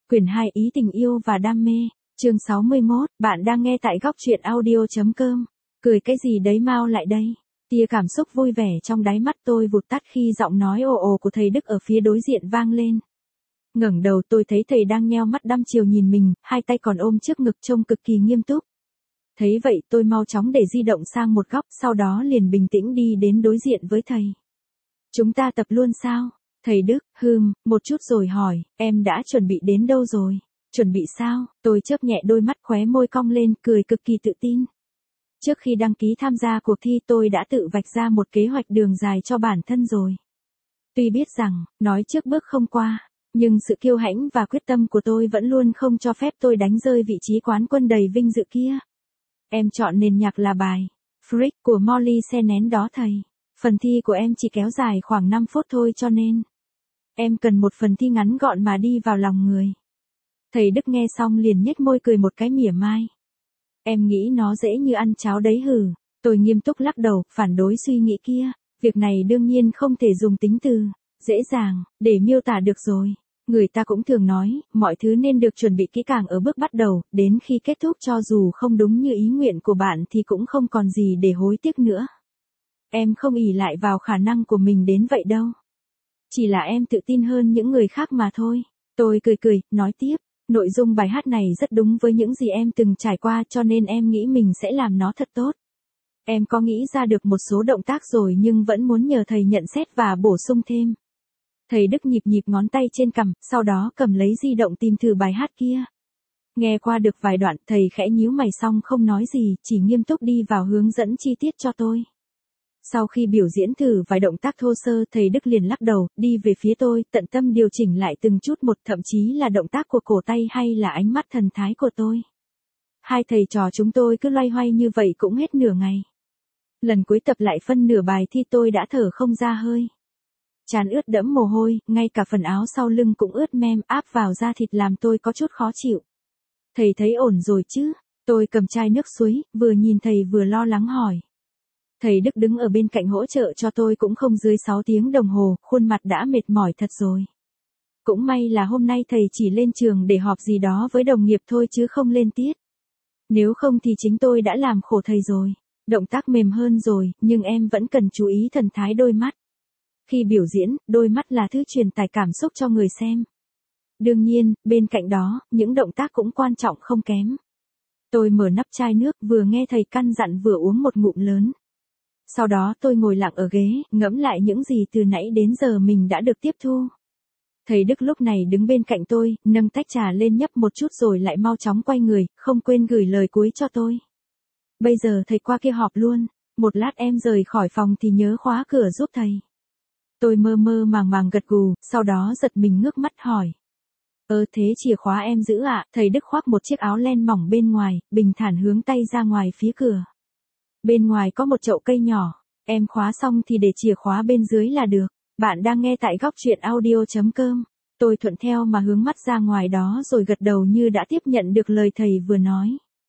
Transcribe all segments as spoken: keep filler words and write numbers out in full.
Quyển hai Ý tình yêu và đam mê, chương sáu mươi mốt, bạn đang nghe tại góc truyện audio.com. Cười cái gì đấy mau lại đây. Tia cảm xúc vui vẻ trong đáy mắt tôi vụt tắt khi giọng nói ồ ồ của thầy Đức ở phía đối diện vang lên. Ngẩng đầu tôi thấy thầy đang nheo mắt đăm chiều nhìn mình, hai tay còn ôm trước ngực trông cực kỳ nghiêm túc. Thấy vậy tôi mau chóng để di động sang một góc, sau đó liền bình tĩnh đi đến đối diện với thầy. Chúng ta tập luôn sao? Thầy Đức, hừm, một chút rồi hỏi, em đã chuẩn bị đến đâu rồi? Chuẩn bị sao? Tôi chớp nhẹ đôi mắt khóe môi cong lên, cười cực kỳ tự tin. Trước khi đăng ký tham gia cuộc thi tôi đã tự vạch ra một kế hoạch đường dài cho bản thân rồi. Tuy biết rằng, nói trước bước không qua, nhưng sự kiêu hãnh và quyết tâm của tôi vẫn luôn không cho phép tôi đánh rơi vị trí quán quân đầy vinh dự kia. Em chọn nền nhạc là bài Freak của Molly Se nén đó thầy. Phần thi của em chỉ kéo dài khoảng năm phút thôi cho nên em cần một phần thi ngắn gọn mà đi vào lòng người. Thầy Đức nghe xong liền nhếch môi cười một cái mỉa mai. Em nghĩ nó dễ như ăn cháo đấy hử. Tôi nghiêm túc lắc đầu, phản đối suy nghĩ kia. Việc này đương nhiên không thể dùng tính từ dễ dàng để miêu tả được rồi. Người ta cũng thường nói, mọi thứ nên được chuẩn bị kỹ càng ở bước bắt đầu, đến khi kết thúc cho dù không đúng như ý nguyện của bạn thì cũng không còn gì để hối tiếc nữa. Em không ỷ lại vào khả năng của mình đến vậy đâu. Chỉ là em tự tin hơn những người khác mà thôi. Tôi cười cười, nói tiếp, nội dung bài hát này rất đúng với những gì em từng trải qua cho nên em nghĩ mình sẽ làm nó thật tốt. Em có nghĩ ra được một số động tác rồi nhưng vẫn muốn nhờ thầy nhận xét và bổ sung thêm. Thầy Đức nhịp nhịp ngón tay trên cằm, sau đó cầm lấy di động tìm thử bài hát kia. Nghe qua được vài đoạn, thầy khẽ nhíu mày xong không nói gì, chỉ nghiêm túc đi vào hướng dẫn chi tiết cho tôi. Sau khi biểu diễn thử vài động tác thô sơ, thầy Đức liền lắc đầu, đi về phía tôi, tận tâm điều chỉnh lại từng chút một, thậm chí là động tác của cổ tay hay là ánh mắt thần thái của tôi. Hai thầy trò chúng tôi cứ loay hoay như vậy cũng hết nửa ngày. Lần cuối tập lại phân nửa bài thi tôi đã thở không ra hơi. Trán ướt đẫm mồ hôi, ngay cả phần áo sau lưng cũng ướt mem, áp vào da thịt làm tôi có chút khó chịu. Thầy thấy ổn rồi chứ? Tôi cầm chai nước suối, vừa nhìn thầy vừa lo lắng hỏi. Thầy Đức đứng ở bên cạnh hỗ trợ cho tôi cũng không dưới sáu tiếng đồng hồ, khuôn mặt đã mệt mỏi thật rồi. Cũng may là hôm nay thầy chỉ lên trường để họp gì đó với đồng nghiệp thôi chứ không lên tiết. Nếu không thì chính tôi đã làm khổ thầy rồi. Động tác mềm hơn rồi, nhưng em vẫn cần chú ý thần thái đôi mắt. Khi biểu diễn, đôi mắt là thứ truyền tải cảm xúc cho người xem. Đương nhiên, bên cạnh đó, những động tác cũng quan trọng không kém. Tôi mở nắp chai nước, vừa nghe thầy căn dặn vừa uống một ngụm lớn. Sau đó tôi ngồi lặng ở ghế, ngẫm lại những gì từ nãy đến giờ mình đã được tiếp thu. Thầy Đức lúc này đứng bên cạnh tôi, nâng tách trà lên nhấp một chút rồi lại mau chóng quay người, không quên gửi lời cuối cho tôi. Bây giờ thầy qua kia họp luôn, một lát em rời khỏi phòng thì nhớ khóa cửa giúp thầy. Tôi mơ mơ màng màng gật gù, sau đó giật mình ngước mắt hỏi. Ơ thế chìa khóa em giữ ạ? Thầy Đức khoác một chiếc áo len mỏng bên ngoài, bình thản hướng tay ra ngoài phía cửa. Bên ngoài có một chậu cây nhỏ, em khóa xong thì để chìa khóa bên dưới là được. Bạn đang nghe tại góc truyện audio.com. Tôi thuận theo mà hướng mắt ra ngoài đó rồi gật đầu như đã tiếp nhận được lời thầy vừa nói.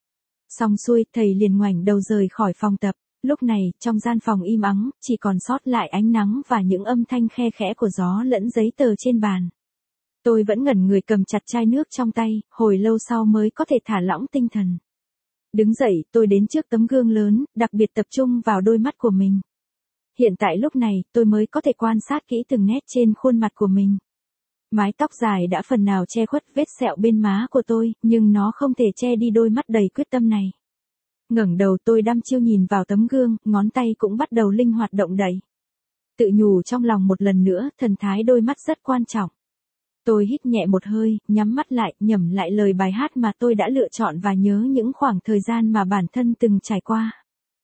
Xong xuôi, thầy liền ngoảnh đầu rời khỏi phòng tập. Lúc này, trong gian phòng im ắng, chỉ còn sót lại ánh nắng và những âm thanh khe khẽ của gió lẫn giấy tờ trên bàn. Tôi vẫn ngẩn người cầm chặt chai nước trong tay, hồi lâu sau mới có thể thả lỏng tinh thần. Đứng dậy, tôi đến trước tấm gương lớn, đặc biệt tập trung vào đôi mắt của mình. Hiện tại lúc này, tôi mới có thể quan sát kỹ từng nét trên khuôn mặt của mình. Mái tóc dài đã phần nào che khuất vết sẹo bên má của tôi, nhưng nó không thể che đi đôi mắt đầy quyết tâm này. Ngẩng đầu tôi đăm chiêu nhìn vào tấm gương, ngón tay cũng bắt đầu linh hoạt động đậy. Tự nhủ trong lòng một lần nữa, thần thái đôi mắt rất quan trọng. Tôi hít nhẹ một hơi, nhắm mắt lại, nhẩm lại lời bài hát mà tôi đã lựa chọn và nhớ những khoảng thời gian mà bản thân từng trải qua.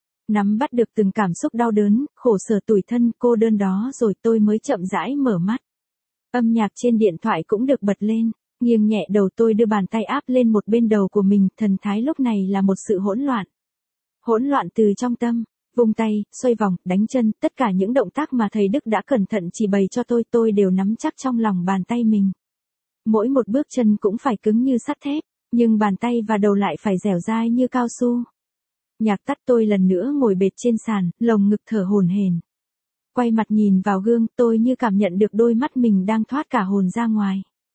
Nắm bắt được từng cảm xúc đau đớn, khổ sở tủi thân, cô đơn đó rồi tôi mới chậm rãi mở mắt. Âm nhạc trên điện thoại cũng được bật lên, nghiêng nhẹ đầu tôi đưa bàn tay áp lên một bên đầu của mình, thần thái lúc này là một sự hỗn loạn. Hỗn loạn từ trong tâm, vung tay, xoay vòng, đánh chân, tất cả những động tác mà thầy Đức đã cẩn thận chỉ bày cho tôi tôi đều nắm chắc trong lòng bàn tay mình. Mỗi một bước chân cũng phải cứng như sắt thép, nhưng bàn tay và đầu lại phải dẻo dai như cao su. Nhạc tắt tôi lần nữa ngồi bệt trên sàn, lồng ngực thở hổn hển. Quay mặt nhìn vào gương tôi như cảm nhận được đôi mắt mình đang thoát cả hồn ra ngoài.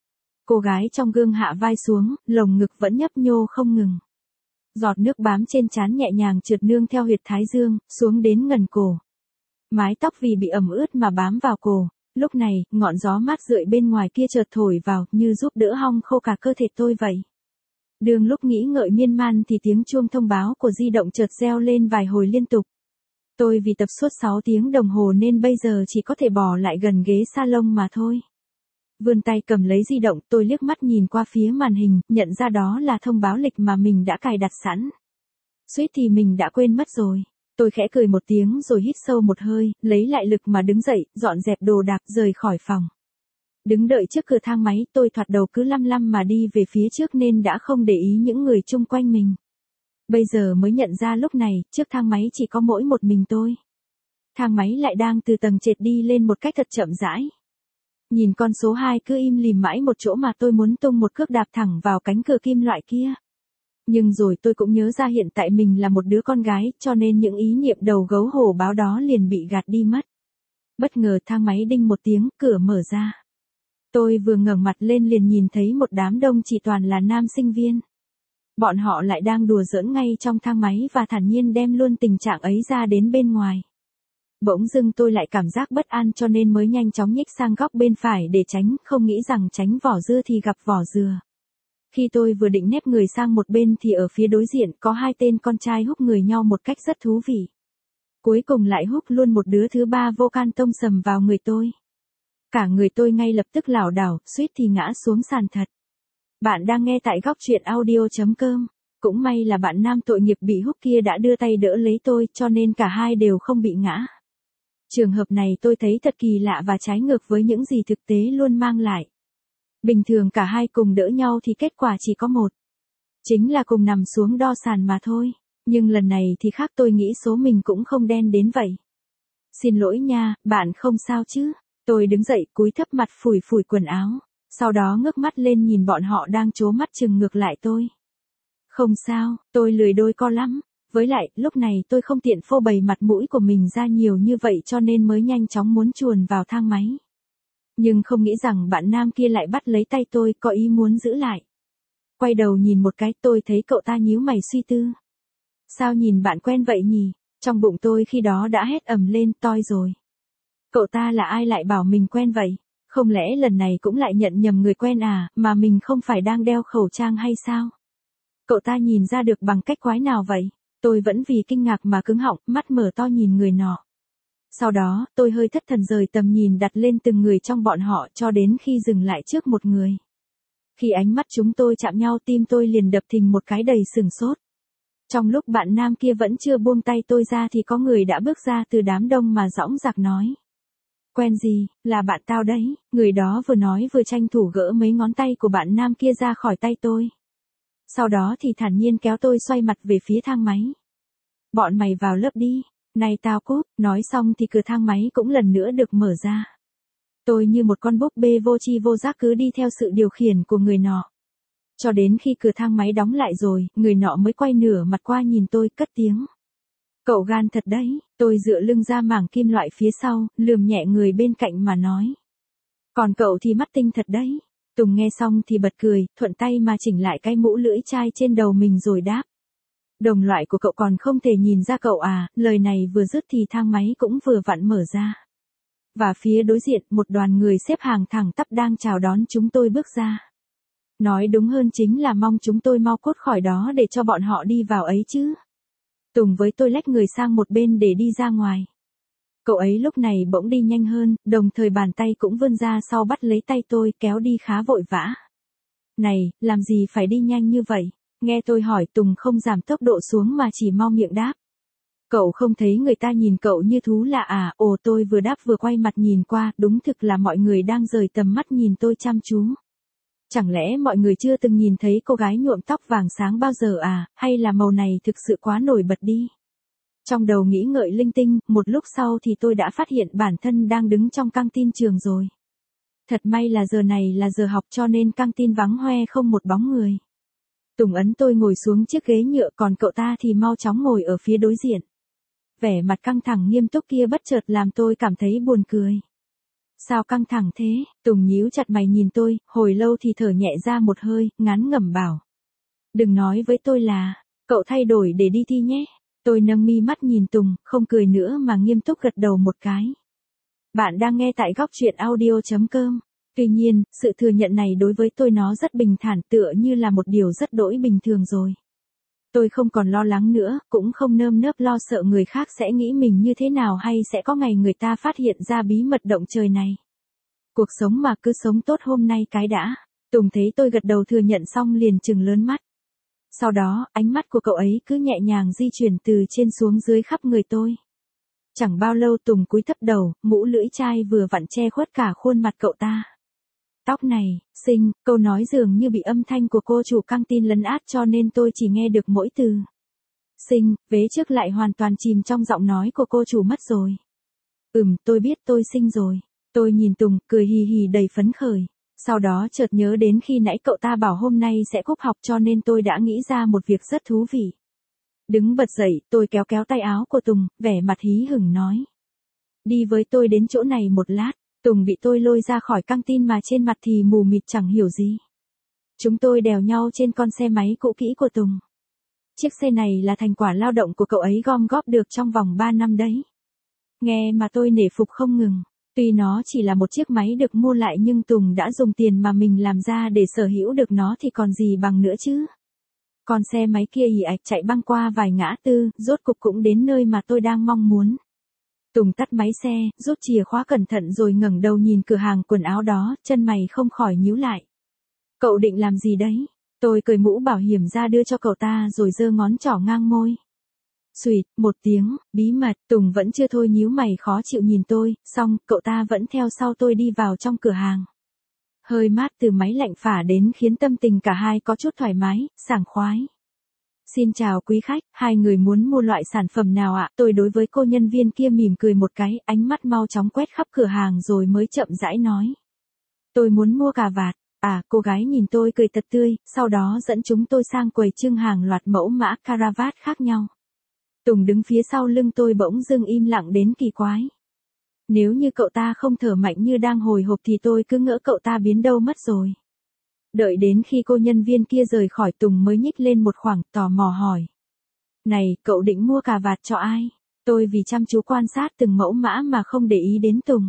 Cô gái trong gương hạ vai xuống, lồng ngực vẫn nhấp nhô không ngừng. Giọt nước bám trên trán nhẹ nhàng trượt nương theo huyệt thái dương, xuống đến ngần cổ. Mái tóc vì bị ẩm ướt mà bám vào cổ. Lúc này, ngọn gió mát rượi bên ngoài kia chợt thổi vào, như giúp đỡ hong khô cả cơ thể tôi vậy. Đường lúc nghĩ ngợi miên man thì tiếng chuông thông báo của di động chợt reo lên vài hồi liên tục. Tôi vì tập suốt sáu tiếng đồng hồ nên bây giờ chỉ có thể bỏ lại gần ghế salon mà thôi. Vươn tay cầm lấy di động, tôi liếc mắt nhìn qua phía màn hình, nhận ra đó là thông báo lịch mà mình đã cài đặt sẵn. Suýt thì mình đã quên mất rồi. Tôi khẽ cười một tiếng rồi hít sâu một hơi, lấy lại lực mà đứng dậy, dọn dẹp đồ đạc rời khỏi phòng. Đứng đợi trước cửa thang máy, tôi thoạt đầu cứ lăm lăm mà đi về phía trước nên đã không để ý những người chung quanh mình. Bây giờ mới nhận ra lúc này, trước thang máy chỉ có mỗi một mình tôi. Thang máy lại đang từ tầng trệt đi lên một cách thật chậm rãi. Nhìn con số hai cứ im lìm mãi một chỗ mà tôi muốn tung một cước đạp thẳng vào cánh cửa kim loại kia. Nhưng rồi tôi cũng nhớ ra hiện tại mình là một đứa con gái, cho nên những ý niệm đầu gấu hổ báo đó liền bị gạt đi mất. Bất ngờ thang máy đinh một tiếng, cửa mở ra. Tôi vừa ngẩng mặt lên liền nhìn thấy một đám đông chỉ toàn là nam sinh viên. Bọn họ lại đang đùa giỡn ngay trong thang máy và thản nhiên đem luôn tình trạng ấy ra đến bên ngoài. Bỗng dưng tôi lại cảm giác bất an cho nên mới nhanh chóng nhích sang góc bên phải để tránh, không nghĩ rằng tránh vỏ dưa thì gặp vỏ dừa. Khi tôi vừa định nép người sang một bên thì ở phía đối diện có hai tên con trai húc người nhau một cách rất thú vị. Cuối cùng lại húc luôn một đứa thứ ba vô can tông sầm vào người tôi. Cả người tôi ngay lập tức lảo đảo, suýt thì ngã xuống sàn thật. Bạn đang nghe tại góc truyện audio chấm com. Cũng may là bạn nam tội nghiệp bị húc kia đã đưa tay đỡ lấy tôi cho nên cả hai đều không bị ngã. Trường hợp này tôi thấy thật kỳ lạ và trái ngược với những gì thực tế luôn mang lại. Bình thường cả hai cùng đỡ nhau thì kết quả chỉ có một. Chính là cùng nằm xuống đo sàn mà thôi. Nhưng lần này thì khác, tôi nghĩ số mình cũng không đen đến vậy. Xin lỗi nha, bạn không sao chứ? Tôi đứng dậy cúi thấp mặt phủi phủi quần áo. Sau đó ngước mắt lên nhìn bọn họ đang trố mắt chừng ngược lại tôi. Không sao, tôi lười đôi co lắm. Với lại, lúc này tôi không tiện phô bày mặt mũi của mình ra nhiều như vậy cho nên mới nhanh chóng muốn chuồn vào thang máy. Nhưng không nghĩ rằng bạn nam kia lại bắt lấy tay tôi, có ý muốn giữ lại. Quay đầu nhìn một cái, tôi thấy cậu ta nhíu mày suy tư. Sao nhìn bạn quen vậy nhỉ? Trong bụng tôi khi đó đã hét ầm lên, toi rồi. Cậu ta là ai lại bảo mình quen vậy? Không lẽ lần này cũng lại nhận nhầm người quen à, mà mình không phải đang đeo khẩu trang hay sao? Cậu ta nhìn ra được bằng cách quái nào vậy? Tôi vẫn vì kinh ngạc mà cứng họng, mắt mở to nhìn người nọ. Sau đó, tôi hơi thất thần rời tầm nhìn đặt lên từng người trong bọn họ cho đến khi dừng lại trước một người. Khi ánh mắt chúng tôi chạm nhau, tim tôi liền đập thình một cái đầy sửng sốt. Trong lúc bạn nam kia vẫn chưa buông tay tôi ra thì có người đã bước ra từ đám đông mà dõng dạc nói. Quen gì, là bạn tao đấy. Người đó vừa nói vừa tranh thủ gỡ mấy ngón tay của bạn nam kia ra khỏi tay tôi. Sau đó thì thản nhiên kéo tôi xoay mặt về phía thang máy. Bọn mày vào lớp đi. Này tao cút. Nói xong thì cửa thang máy cũng lần nữa được mở ra. Tôi như một con búp bê vô tri vô giác cứ đi theo sự điều khiển của người nọ. Cho đến khi cửa thang máy đóng lại rồi, người nọ mới quay nửa mặt qua nhìn tôi, cất tiếng. Cậu gan thật đấy. Tôi dựa lưng ra mảng kim loại phía sau, lườm nhẹ người bên cạnh mà nói. Còn cậu thì mắt tinh thật đấy. Tùng nghe xong thì bật cười, thuận tay mà chỉnh lại cái mũ lưỡi chai trên đầu mình rồi đáp. Đồng loại của cậu còn không thể nhìn ra cậu à? Lời này vừa dứt thì thang máy cũng vừa vặn mở ra. Và phía đối diện, một đoàn người xếp hàng thẳng tắp đang chào đón chúng tôi bước ra. Nói đúng hơn chính là mong chúng tôi mau cút khỏi đó để cho bọn họ đi vào ấy chứ. Tùng với tôi lách người sang một bên để đi ra ngoài. Cậu ấy lúc này bỗng đi nhanh hơn, đồng thời bàn tay cũng vươn ra sau bắt lấy tay tôi, kéo đi khá vội vã. Này, làm gì phải đi nhanh như vậy? Nghe tôi hỏi, Tùng không giảm tốc độ xuống mà chỉ mau miệng đáp. Cậu không thấy người ta nhìn cậu như thú lạ à? Ồ, tôi vừa đáp vừa quay mặt nhìn qua, đúng thực là mọi người đang rời tầm mắt nhìn tôi chăm chú. Chẳng lẽ mọi người chưa từng nhìn thấy cô gái nhuộm tóc vàng sáng bao giờ à, hay là màu này thực sự quá nổi bật đi? Trong đầu nghĩ ngợi linh tinh, một lúc sau thì tôi đã phát hiện bản thân đang đứng trong căng tin trường rồi. Thật may là giờ này là giờ học cho nên căng tin vắng hoe không một bóng người. Tùng ấn tôi ngồi xuống chiếc ghế nhựa, còn cậu ta thì mau chóng ngồi ở phía đối diện. Vẻ mặt căng thẳng nghiêm túc kia bất chợt làm tôi cảm thấy buồn cười. Sao căng thẳng thế? Tùng nhíu chặt mày nhìn tôi, hồi lâu thì thở nhẹ ra một hơi, ngán ngẩm bảo. Đừng nói với tôi là, cậu thay đổi để đi thi nhé. Tôi nâng mi mắt nhìn Tùng, không cười nữa mà nghiêm túc gật đầu một cái. Bạn đang nghe tại góc truyện audio.com. Tuy nhiên, sự thừa nhận này đối với tôi nó rất bình thản, tựa như là một điều rất đỗi bình thường rồi. Tôi không còn lo lắng nữa, cũng không nơm nớp lo sợ người khác sẽ nghĩ mình như thế nào hay sẽ có ngày người ta phát hiện ra bí mật động trời này. Cuộc sống mà cứ sống tốt hôm nay cái đã. Tùng thấy tôi gật đầu thừa nhận xong liền trừng lớn mắt. Sau đó, ánh mắt của cậu ấy cứ nhẹ nhàng di chuyển từ trên xuống dưới khắp người tôi. Chẳng bao lâu Tùng cúi thấp đầu, mũ lưỡi chai vừa vặn che khuất cả khuôn mặt cậu ta. Tóc này, xinh, câu nói dường như bị âm thanh của cô chủ căng tin lấn át cho nên tôi chỉ nghe được mỗi từ. Xinh, vế trước lại hoàn toàn chìm trong giọng nói của cô chủ mất rồi. Ừm, tôi biết tôi xinh rồi. Tôi nhìn Tùng, cười hì hì đầy phấn khởi. Sau đó chợt nhớ đến khi nãy cậu ta bảo hôm nay sẽ cúp học cho nên tôi đã nghĩ ra một việc rất thú vị. Đứng bật dậy, tôi kéo kéo tay áo của Tùng, vẻ mặt hí hửng nói. Đi với tôi đến chỗ này một lát. Tùng bị tôi lôi ra khỏi căng tin mà trên mặt thì mù mịt chẳng hiểu gì. Chúng tôi đèo nhau trên con xe máy cũ kỹ của Tùng. Chiếc xe này là thành quả lao động của cậu ấy gom góp được trong vòng ba năm đấy. Nghe mà tôi nể phục không ngừng. Tuy nó chỉ là một chiếc máy được mua lại nhưng Tùng đã dùng tiền mà mình làm ra để sở hữu được nó thì còn gì bằng nữa chứ. Con xe máy kia ì ạch chạy băng qua vài ngã tư, rốt cục cũng đến nơi mà tôi đang mong muốn. Tùng tắt máy xe, rút chìa khóa cẩn thận rồi ngẩng đầu nhìn cửa hàng quần áo đó, chân mày không khỏi nhíu lại. Cậu định làm gì đấy? Tôi cởi mũ bảo hiểm ra đưa cho cậu ta rồi giơ ngón trỏ ngang môi. Xùyt, một tiếng, bí mật, Tùng vẫn chưa thôi nhíu mày khó chịu nhìn tôi, xong, cậu ta vẫn theo sau tôi đi vào trong cửa hàng. Hơi mát từ máy lạnh phả đến khiến tâm tình cả hai có chút thoải mái, sảng khoái. Xin chào quý khách, hai người muốn mua loại sản phẩm nào ạ? Tôi đối với cô nhân viên kia mỉm cười một cái, ánh mắt mau chóng quét khắp cửa hàng rồi mới chậm rãi nói. Tôi muốn mua cà vạt. À, cô gái nhìn tôi cười thật tươi, sau đó dẫn chúng tôi sang quầy trưng hàng loạt mẫu mã caravat khác nhau. Tùng đứng phía sau lưng tôi bỗng dưng im lặng đến kỳ quái. Nếu như cậu ta không thở mạnh như đang hồi hộp thì tôi cứ ngỡ cậu ta biến đâu mất rồi. Đợi đến khi cô nhân viên kia rời khỏi Tùng mới nhích lên một khoảng tò mò hỏi. Này, cậu định mua cà vạt cho ai? Tôi vì chăm chú quan sát từng mẫu mã mà không để ý đến Tùng.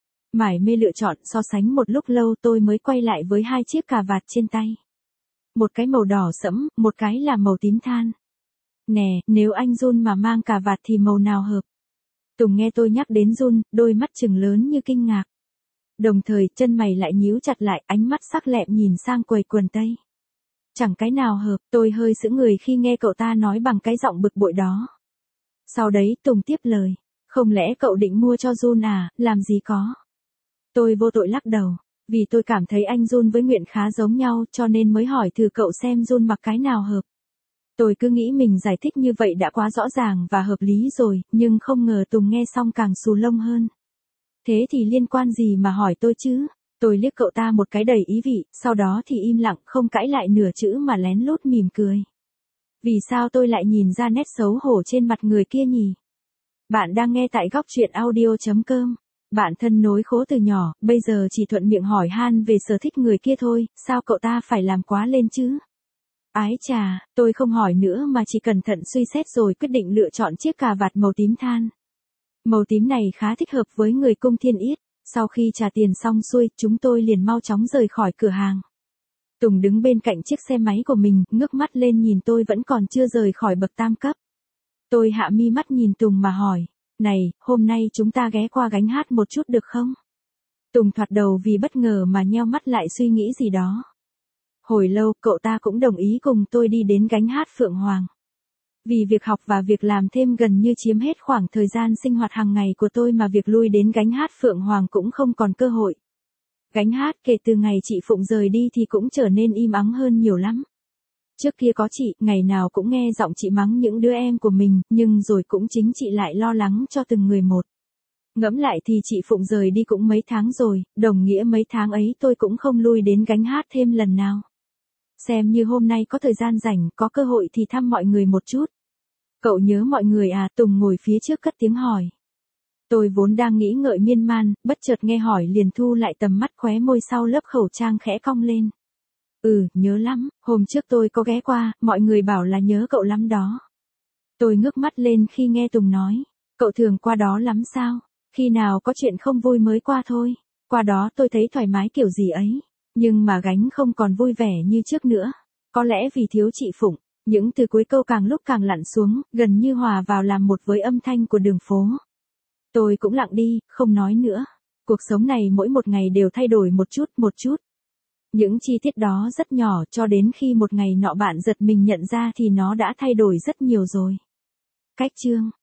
Mải mê lựa chọn so sánh một lúc lâu tôi mới quay lại với hai chiếc cà vạt trên tay. Một cái màu đỏ sẫm, một cái là màu tím than. Nè, nếu anh Jun mà mang cà vạt thì màu nào hợp? Tùng nghe tôi nhắc đến Jun, đôi mắt trừng lớn như kinh ngạc. Đồng thời chân mày lại nhíu chặt lại, ánh mắt sắc lẹm nhìn sang quầy quần tây. Chẳng cái nào hợp, tôi hơi sững người khi nghe cậu ta nói bằng cái giọng bực bội đó. Sau đấy Tùng tiếp lời, không lẽ cậu định mua cho Jun à, làm gì có. Tôi vô tội lắc đầu, vì tôi cảm thấy anh Jun với Nguyện khá giống nhau cho nên mới hỏi thử cậu xem Jun mặc cái nào hợp. Tôi cứ nghĩ mình giải thích như vậy đã quá rõ ràng và hợp lý rồi, nhưng không ngờ Tùng nghe xong càng xù lông hơn. Thế thì liên quan gì mà hỏi tôi chứ? Tôi liếc cậu ta một cái đầy ý vị, sau đó thì im lặng không cãi lại nửa chữ mà lén lút mỉm cười. Vì sao tôi lại nhìn ra nét xấu hổ trên mặt người kia nhỉ? Bạn đang nghe tại góc truyện audio.com. Bạn thân nối khố từ nhỏ, bây giờ chỉ thuận miệng hỏi han về sở thích người kia thôi, sao cậu ta phải làm quá lên chứ? Ái chà, tôi không hỏi nữa mà chỉ cẩn thận suy xét rồi quyết định lựa chọn chiếc cà vạt màu tím than. Màu tím này khá thích hợp với người cung thiên yết. Sau khi trả tiền xong xuôi, chúng tôi liền mau chóng rời khỏi cửa hàng. Tùng đứng bên cạnh chiếc xe máy của mình, ngước mắt lên nhìn tôi vẫn còn chưa rời khỏi bậc tam cấp. Tôi hạ mi mắt nhìn Tùng mà hỏi, này, hôm nay chúng ta ghé qua gánh hát một chút được không? Tùng thoạt đầu vì bất ngờ mà nheo mắt lại suy nghĩ gì đó. Hồi lâu, cậu ta cũng đồng ý cùng tôi đi đến gánh hát Phượng Hoàng. Vì việc học và việc làm thêm gần như chiếm hết khoảng thời gian sinh hoạt hàng ngày của tôi mà việc lui đến gánh hát Phượng Hoàng cũng không còn cơ hội. Gánh hát kể từ ngày chị Phụng rời đi thì cũng trở nên im ắng hơn nhiều lắm. Trước kia có chị, ngày nào cũng nghe giọng chị mắng những đứa em của mình, nhưng rồi cũng chính chị lại lo lắng cho từng người một. Ngẫm lại thì chị Phụng rời đi cũng mấy tháng rồi, đồng nghĩa mấy tháng ấy tôi cũng không lui đến gánh hát thêm lần nào. Xem như hôm nay có thời gian rảnh, có cơ hội thì thăm mọi người một chút. Cậu nhớ mọi người à? Tùng ngồi phía trước cất tiếng hỏi. Tôi vốn đang nghĩ ngợi miên man, bất chợt nghe hỏi liền thu lại tầm mắt, khóe môi sau lớp khẩu trang khẽ cong lên. Ừ, nhớ lắm, hôm trước tôi có ghé qua, mọi người bảo là nhớ cậu lắm đó. Tôi ngước mắt lên khi nghe Tùng nói, cậu thường qua đó lắm sao? Khi nào có chuyện không vui mới qua thôi. Qua đó tôi thấy thoải mái kiểu gì ấy, nhưng mà gánh không còn vui vẻ như trước nữa. Có lẽ vì thiếu chị Phụng, những từ cuối câu càng lúc càng lặn xuống, gần như hòa vào làm một với âm thanh của đường phố. Tôi cũng lặng đi, không nói nữa. Cuộc sống này mỗi một ngày đều thay đổi một chút một chút. Những chi tiết đó rất nhỏ cho đến khi một ngày nọ bạn giật mình nhận ra thì nó đã thay đổi rất nhiều rồi. Cách chương